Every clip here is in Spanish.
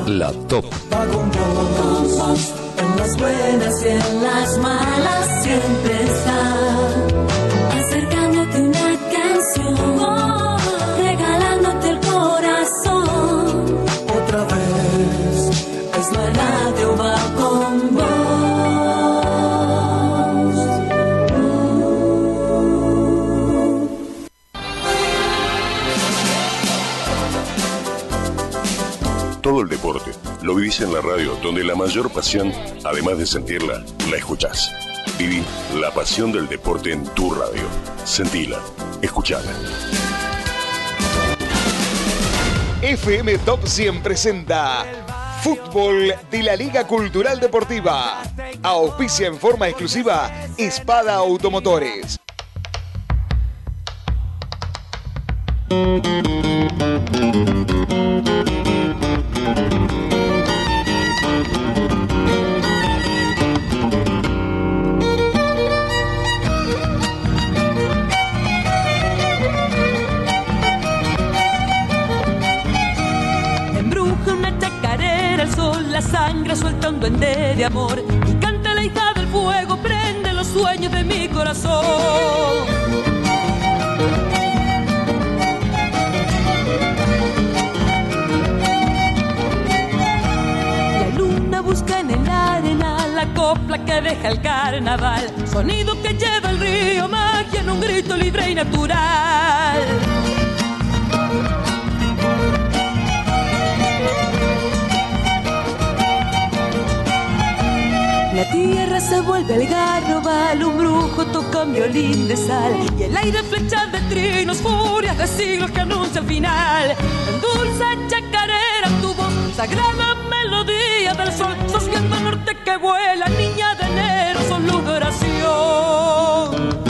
La Top. Va con vos, en las buenas y en las malas siempre está, acercándote una canción, regalándote el corazón. Otra vez es la radio, va con vos. Todo el deporte lo vivís en la radio, donde la mayor pasión, además de sentirla, la escuchás. Viví la pasión del deporte en tu radio. Sentila, escuchala. FM Top 100 presenta Fútbol de la Liga Cultural Deportiva. Auspicia en forma exclusiva Espada Automotores. La sangre suelta un duende de amor y canta la hija del fuego, prende los sueños de mi corazón. La luna busca en la arena la copla que deja el carnaval, sonido que lleva el río, magia en un grito libre y natural. La tierra se vuelve algarrobal, un brujo toca un violín de sal y el aire flecha de trinos, furias de siglos que anuncia el final. En dulce chacarera tu voz, sagrada melodía del sol, sos viento norte que vuela, niña de enero, sos luz de oración.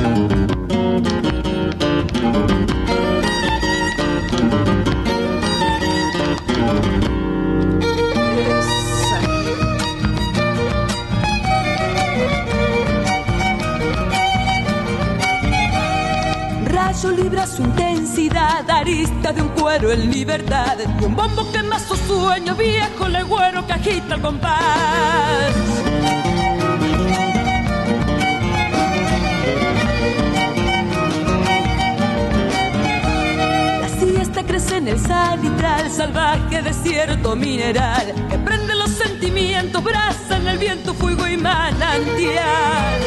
Rayo libra su intensidad, arista de un cuero en libertad, y un bombo que más su sueño viejo legüero que agita el compás. La siesta crece en el salitral, salvaje desierto mineral, que prende los sentimientos, brasa en el viento, fuego y manantial.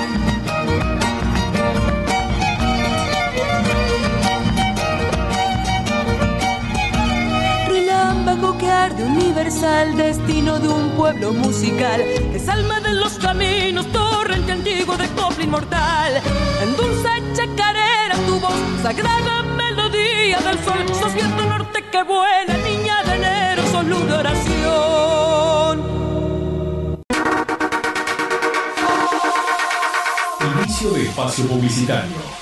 Que arde universal, destino de un pueblo musical, que es alma de los caminos, torrente antiguo de copla inmortal. En dulce chacarera tu voz, sagrada melodía del sol, sos viento norte que vuela, niña de enero, sos luz de oración. Inicio de espacio publicitario.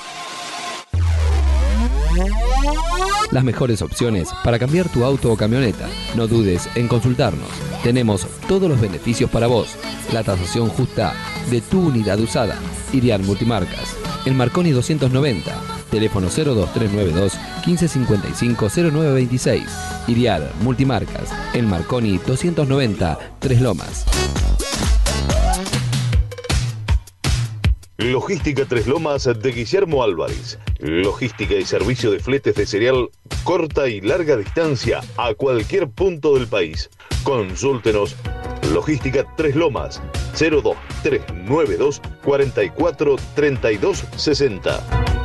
Las mejores opciones para cambiar tu auto o camioneta. No dudes en consultarnos. Tenemos todos los beneficios para vos. La tasación justa de tu unidad usada. Iriar Multimarcas. El Marconi 290. Teléfono 02392 1555 0926. Iriar Multimarcas. El Marconi 290 Tres Lomas. Logística Tres Lomas de Guillermo Álvarez. Logística y servicio de fletes de cereal corta y larga distancia a cualquier punto del país. Consúltenos. Logística Tres Lomas 02392 44 32 60.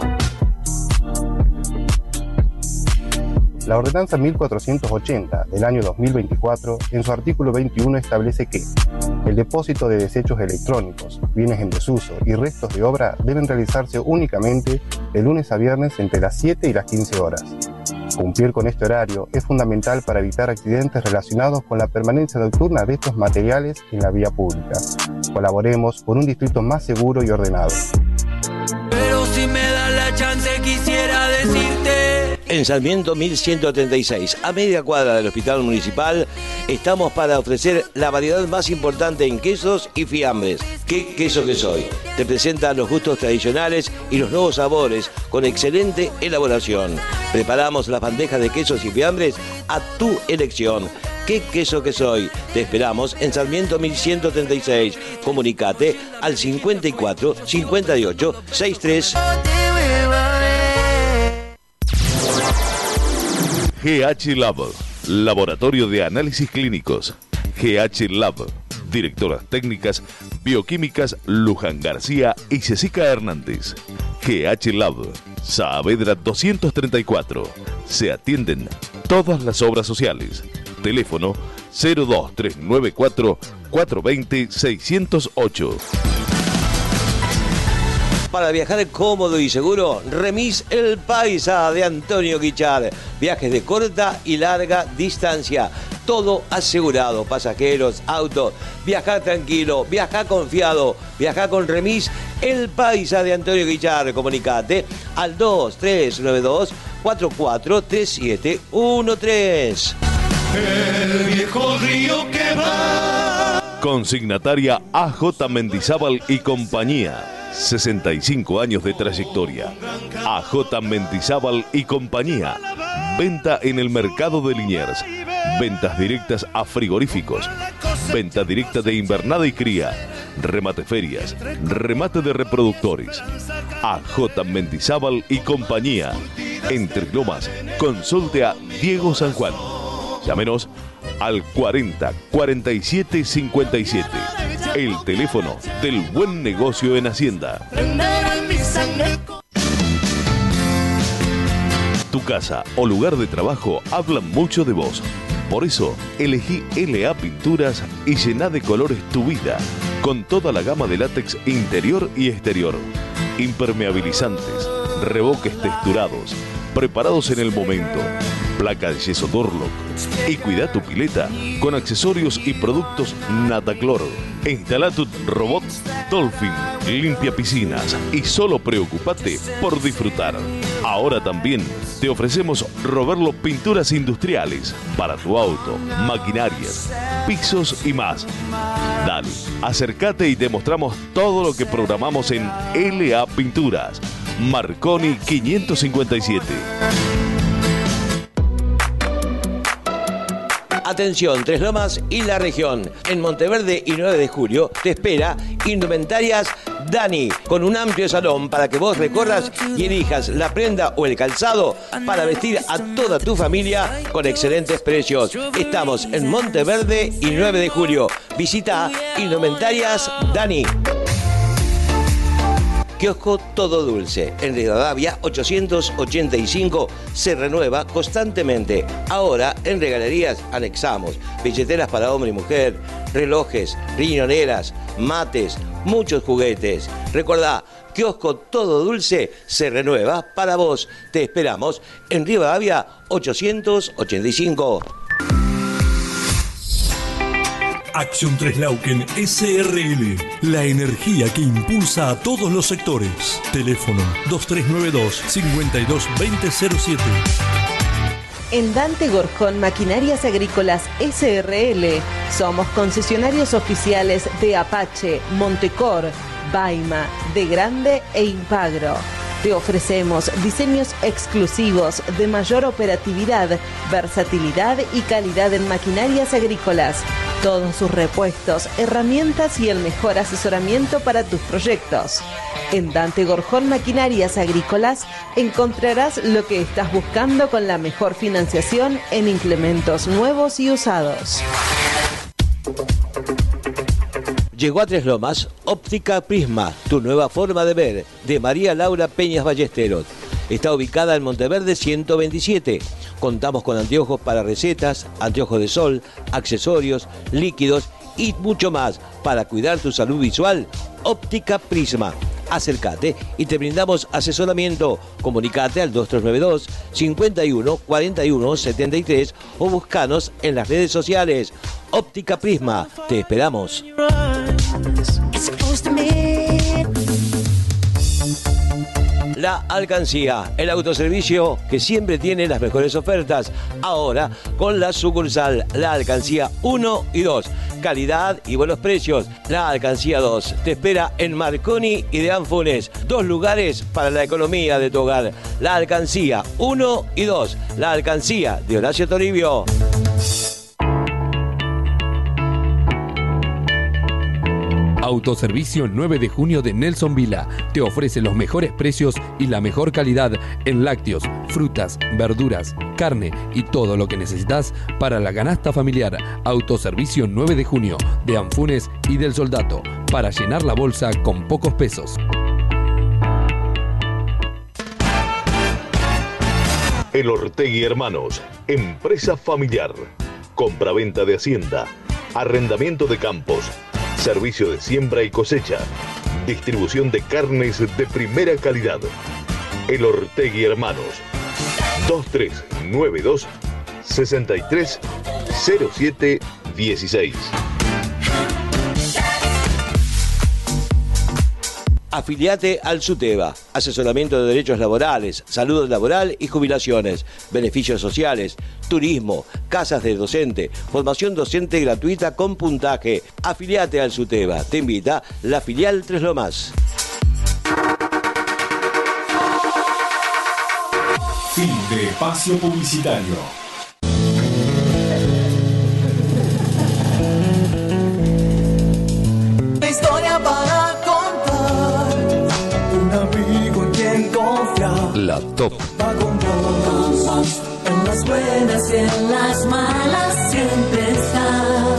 La Ordenanza 1480 del año 2024, en su artículo 21, establece que el depósito de desechos electrónicos, bienes en desuso y restos de obra deben realizarse únicamente de lunes a viernes entre las 7 y las 15 horas. Cumplir con este horario es fundamental para evitar accidentes relacionados con la permanencia nocturna de estos materiales en la vía pública. Colaboremos por un distrito más seguro y ordenado. Pero si me das la chance quisiera decirte... En Sarmiento 1136, a media cuadra del Hospital Municipal, estamos para ofrecer la variedad más importante en quesos y fiambres. ¿Qué queso que soy? Te presenta los gustos tradicionales y los nuevos sabores con excelente elaboración. Preparamos las bandejas de quesos y fiambres a tu elección. ¿Qué queso que soy? Te esperamos en Sarmiento 1136. Comunicate al 54 58 63. GH Lab, Laboratorio de Análisis Clínicos. GH Lab, Directoras Técnicas, Bioquímicas Luján García y Cecica Hernández. GH Lab, Saavedra 234. Se atienden todas las obras sociales. Teléfono 02394 420 608. Para viajar cómodo y seguro, Remis El Paisa de Antonio Guichard. Viajes de corta y larga distancia. Todo asegurado. Pasajeros, autos. Viajar tranquilo, viajar confiado. Viajar con Remis El Paisa de Antonio Guichard. Comunicate al 2392 443713. El viejo río que va. Consignataria AJ Mendizábal y compañía. 65 años de trayectoria. AJ Mendizábal y compañía. Venta en el mercado de Liniers. Ventas directas a frigoríficos. Venta directa de invernada y cría. Remate ferias. Remate de reproductores. AJ Mendizábal y compañía. Entre Lomas. Consulte a Diego San Juan. Llámenos al 40 47 57. El teléfono del buen negocio en Hacienda. Tu casa o lugar de trabajo hablan mucho de vos. Por eso, elegí LA Pinturas y llená de colores tu vida, con toda la gama de látex interior y exterior, impermeabilizantes, revoques texturados, preparados en el momento, placa de yeso Durlock, y cuida tu pileta con accesorios y productos Nataclor. Instala tu robot Dolphin, limpia piscinas y solo preocupate por disfrutar. Ahora también te ofrecemos Roberlo Pinturas Industriales para tu auto, maquinarias, pisos y más. Dale, acércate y te mostramos todo lo que programamos en LA Pinturas. Marconi 557. Atención, Tres Lomas y la región. En Monteverde y 9 de julio te espera Indumentarias Dani, con un amplio salón para que vos recorras y elijas la prenda o el calzado para vestir a toda tu familia con excelentes precios. Estamos en Monteverde y 9 de julio. Visita Indumentarias Dani. Kiosco Todo Dulce, en Rivadavia 885, se renueva constantemente. Ahora en regalerías anexamos billeteras para hombre y mujer, relojes, riñoneras, mates, muchos juguetes. Recordá, Kiosco Todo Dulce se renueva para vos. Te esperamos en Rivadavia 885. Acción Treslauken SRL, la energía que impulsa a todos los sectores. Teléfono 2392-522007. En Dante Gorjón Maquinarias Agrícolas SRL somos concesionarios oficiales de Apache, Montecor, Baima, De Grande e Impagro. Te ofrecemos diseños exclusivos de mayor operatividad, versatilidad y calidad en maquinarias agrícolas. Todos sus repuestos, herramientas y el mejor asesoramiento para tus proyectos. En Dante Gorjón Maquinarias Agrícolas encontrarás lo que estás buscando con la mejor financiación en implementos nuevos y usados. Llegó a Tres Lomas Óptica Prisma, tu nueva forma de ver, de María Laura Peñas Ballesteros. Está ubicada en Monteverde 127. Contamos con anteojos para recetas, anteojos de sol, accesorios, líquidos y mucho más para cuidar tu salud visual. Óptica Prisma. Acércate y te brindamos asesoramiento. Comunicate al 2392 51 41 73 o buscanos en las redes sociales. Óptica Prisma. Te esperamos. La Alcancía, el autoservicio que siempre tiene las mejores ofertas. Ahora con la sucursal La Alcancía 1 y 2. Calidad y buenos precios. La Alcancía 2 te espera en Marconi y de Anfunes. 2 lugares para la economía de tu hogar. La Alcancía 1 y 2. La Alcancía de Horacio Toribio. Autoservicio 9 de junio de Nelson Vila te ofrece los mejores precios y la mejor calidad en lácteos, frutas, verduras, carne y todo lo que necesitas para la canasta familiar. Autoservicio 9 de junio de Anfunes y del Soldato para llenar la bolsa con pocos pesos. El Ortegui Hermanos, empresa familiar, compraventa de hacienda, arrendamiento de campos, servicio de siembra y cosecha, distribución de carnes de primera calidad. El Ortegui Hermanos, 2392 63 07 16. Afiliate al SUTEBA, asesoramiento de derechos laborales, salud laboral y jubilaciones, beneficios sociales, turismo, casas de docente, formación docente gratuita con puntaje. Afiliate al SUTEBA, te invita la filial Tres Lomas. Fin de espacio publicitario. Historia para contar, un amigo en quien confiar. La Top. Va con vos, en las buenas y en las malas siempre está.